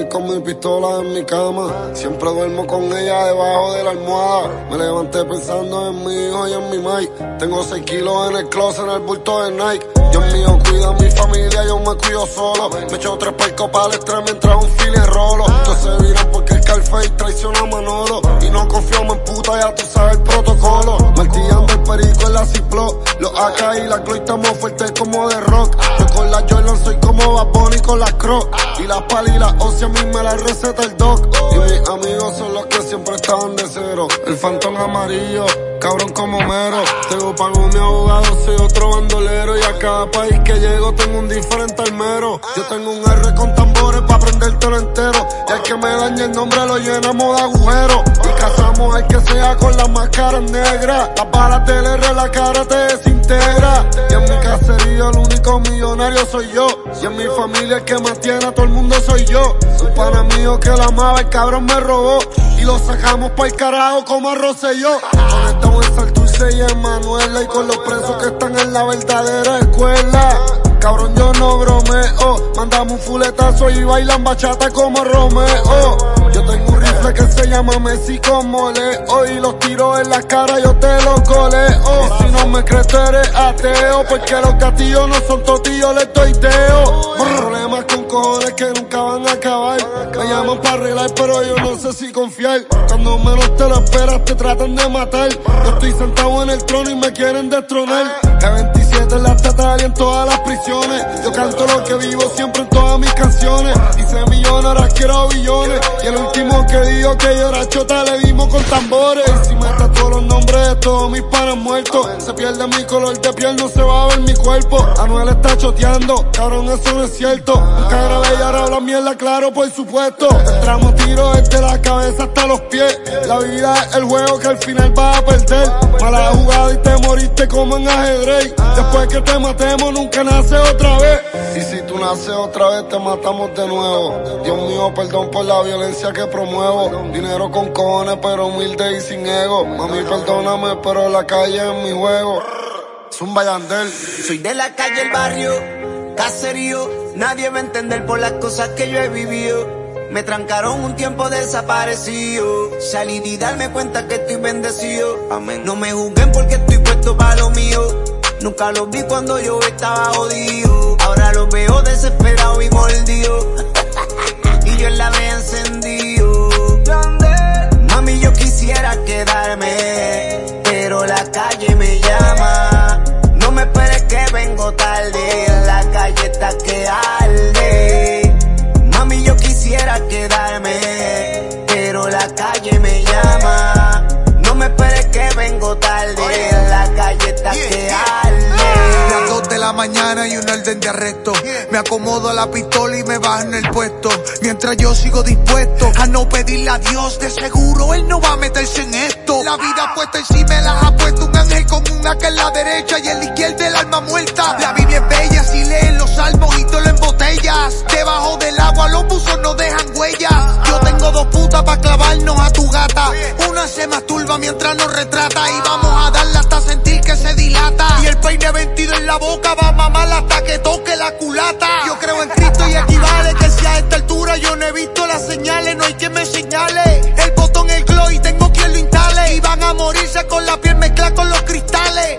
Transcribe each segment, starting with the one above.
con mi pistola en mi cama. Siempre duermo con ella debajo de la almohada. Me levanté pensando en mi hijo y en mi Mike. Tengo 6 kilos en el closet, en el bulto de Nike. Dios mío, cuida a mi familia, yo me cuido solo. Me echo 3 palcos para el estrés mientras un file rolo. Entonces se viran porque el Scarface traiciona a Manolo. Y no confiamos en puta, ya tú sabes el protocolo. Martillando el perico en la Ciplo. Los AK y la Chloe estamos fuertes como de rock. Yo con la Jordan soy como Bad Bunny con las Crocs. Y las palas y las once a mí me las receta el doc. Y mis amigos son los que siempre estaban de cero. El Phantom amarillo, cabrón como mero. Tengo pago mi abogado, soy otro bandolero. Y a cada país que llego tengo un diferente almero. Yo tengo un R con tambores pa' prendértelo entero. Y al que me dañe el nombre lo llenamos de agujeros. Y cazamos al que sea con las máscaras negras. Las balas del R, la cara te desintegra. Y en mi caserío el único millonario soy yo. Y en mi familia el que mantiene a todo el mundo soy yo. Un pana mío que la amaba, el cabrón me robó. Y lo sacamos pa'l carajo como a Rosselló. Conectamos en Santurce y en Manuela. Y con los presos que están en la verdadera escuela. Cabrón, yo no bromeo. Mandamos un fuletazo y bailan bachata como Romeo. Yo tengo un rifle que se llama Messi como Leo. Y los tiros en la cara yo te los goleo. Y si no me crees tú eres ateo. Porque los gatillos no son totillos, les doy deo. Problemas con cojones que nunca van a acabar. Me llaman para arreglar pero yo no sé si confiar. Cuando menos te lo esperas te tratan de matar. Yo estoy sentado en el trono y me quieren destronar. G27 en la estatal y en todas las prisiones. Yo canto lo que vivo siempre en todas mis canciones. Hice millones, ahora quiero billones. Y el último que dijo que yo era chota le dimos con tambores. Y si me todos los nombres de todos mis panas muertos. Se pierde mi color de piel, no se va a ver mi cuerpo. Anuel está choteando, cabrón eso no es cierto. Nunca grabé y ahora habla mierda, claro por supuesto. Entramos tiros desde la cabeza hasta los pies. La vida es el juego que al final vas a perder. Mala jugada y te moriste como en ajedrez. Después que te matemos nunca nace otra vez. Y si tú naces otra vez te matamos de nuevo. Dios mío, perdón por la violencia que promuevo. Dinero con cojones pero humilde y sin ego. Mami perdóname pero la calle es mi juego. Zumba Yandel. Soy de la calle, el barrio, caserío. Nadie va a entender por las cosas que yo he vivido. Me trancaron un tiempo desaparecido. Salí y darme cuenta que estoy bendecido. Amén. No me juzguen porque estoy puesto para lo mío. Nunca los vi cuando yo estaba jodido. Ahora los veo desesperado y mordido. Y yo en la vea encendido. Mami, yo quisiera quedarme, pero la calle me llama. No me esperes que vengo tarde. La calle está que arde. Mami, yo quisiera quedarme, pero la calle me llama. No me esperes que vengo tarde. La calle está que arde. Las 2 de la mañana y una orden de arresto. Me acomodo a la pistola y me bajo en el puesto. Mientras yo sigo dispuesto a no pedirle a Dios, de seguro Él no va a meterse en esto. La vida puesta encima me las ha puesto un ángel con un AK en la derecha y en la izquierda el alma muerta. La Biblia es bella si leen los salmos y todo lo en botellas. Debajo del agua los buzos no dejan huellas. Yo tengo 2 putas pa' clavarnos a tu gata. Una se masturba mientras nos retrata. Y vamos a darla hasta sentir que se dilata. Y el peine 22 en la boca va a mamar hasta que toque la culata. Yo creo en Cristo y equivale que si a esta altura yo no he visto las señales, no hay quien me señale. El botón, el glow y tengo quien lo instale. Y van a morirse con la piel mezclada con los cristales.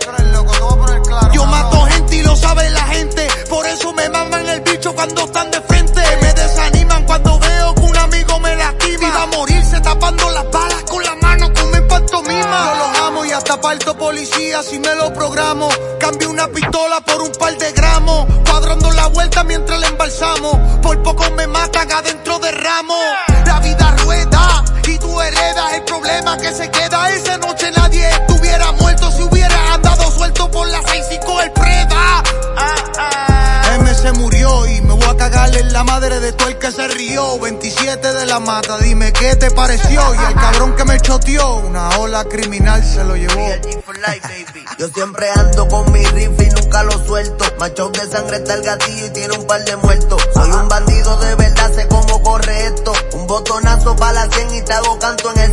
Yo mato gente y lo sabe la gente. Por eso me maman el bicho cuando están de frente. Me desaniman cuando veo que un amigo me lastima. Y va a morirse tapando las balas con la mano como en pantomima. Yo los amo y hasta parto policía si me lo programo. Cambio una pistola por un par de gramos. Cuadrando la vuelta mientras la embalsamo. Por poco me matan adentro de ramo. La vida rueda y tú heredas el problema que se queda. Esa noche nadie estuviera muerto si hubiera andado suelto por la 6-5 el Preda. M se murió y me voy a cagarle en la madre de todo el que se rió. 27 de la mata, dime qué te pareció. Y al cabrón que me choteó, una ola criminal se lo llevó. Yo siempre ando con mi rifle y nunca lo suelto. Macho de sangre está el gatillo y tiene un par de muertos. Soy un bandido de verdad, sé cómo corre esto. Un botonazo para la 100 y te hago canto en el cemento.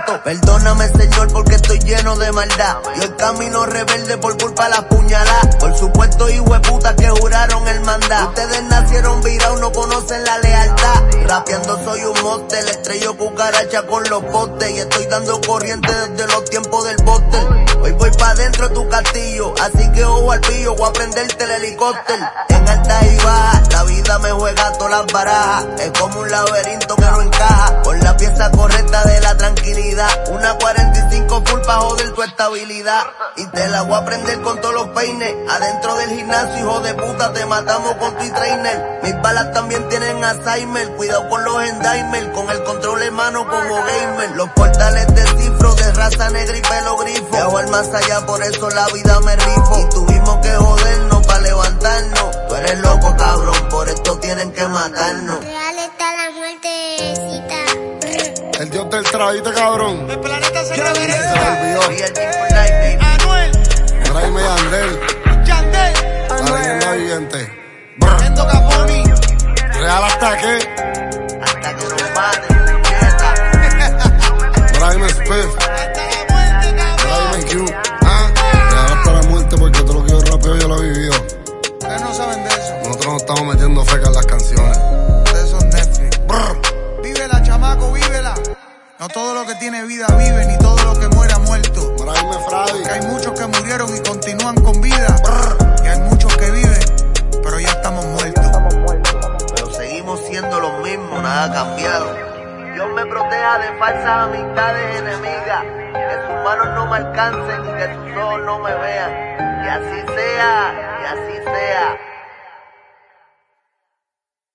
muerto. Perdóname, Señor, porque estoy lleno de maldad. Y el camino rebelde por culpa de las puñaladas. Por supuesto, hijueputas que juraron el mandato. Ustedes nacieron virados, no conocen la lealtad. Rapeando soy un monte, le estrello cucaracha con los postes. Y estoy dando corriente desde los tiempos del bote. Hoy voy pa' dentro de tu castillo, así que ojo al pillo, voy a prenderte el helicóptero. En alta y baja, la vida me juega todas las barajas. Es como un laberinto que no encaja, con la pieza correcta de la tranquilidad. Una 45 full pa' joder tu estabilidad. Y te la voy a prender con todos los peines. Adentro del gimnasio, hijo de puta, te matamos con tu trainer. Mis balas también tienen Alzheimer, cuidado con los endaimer, con el control en mano como gamer. Los portales de cifro, de raza negra y pelo grifo. Viajo al más allá, por eso la vida me rifo. Y tuvimos que jodernos pa' levantarnos. Tú eres loco, cabrón, por esto tienen que matarnos. Real está la muertecita. El dios del traíste, cabrón. El planeta se Se me olvidó. Anuel, Tráeme Yandel, Yandel, la leyenda viviente. Endo Caponi. Real hasta que. Hasta que nos maten, puñeta. Tráeme Spiff, Hasta la muerte, cabrón. tráeme Q. Real hasta la muerte porque todo lo que yo rapeo yo lo he vivido. Ustedes no saben de eso. Nosotros nos estamos metiendo feca en las canciones. Ustedes son Netflix. Brr. Vívela, chamaco, vívela. No todo lo que tiene vida vive, ni todo lo que muere ha muerto. Tráeme Freddy. Que hay muchos que murieron y continúan con vida. Y hay muchos que viven, pero ya estamos muertos. Pero seguimos siendo los mismos, nada ha cambiado. Dios me proteja de falsas amistades enemigas. Que sus manos no me alcancen y que sus ojos no me vean. Y así sea, y así sea.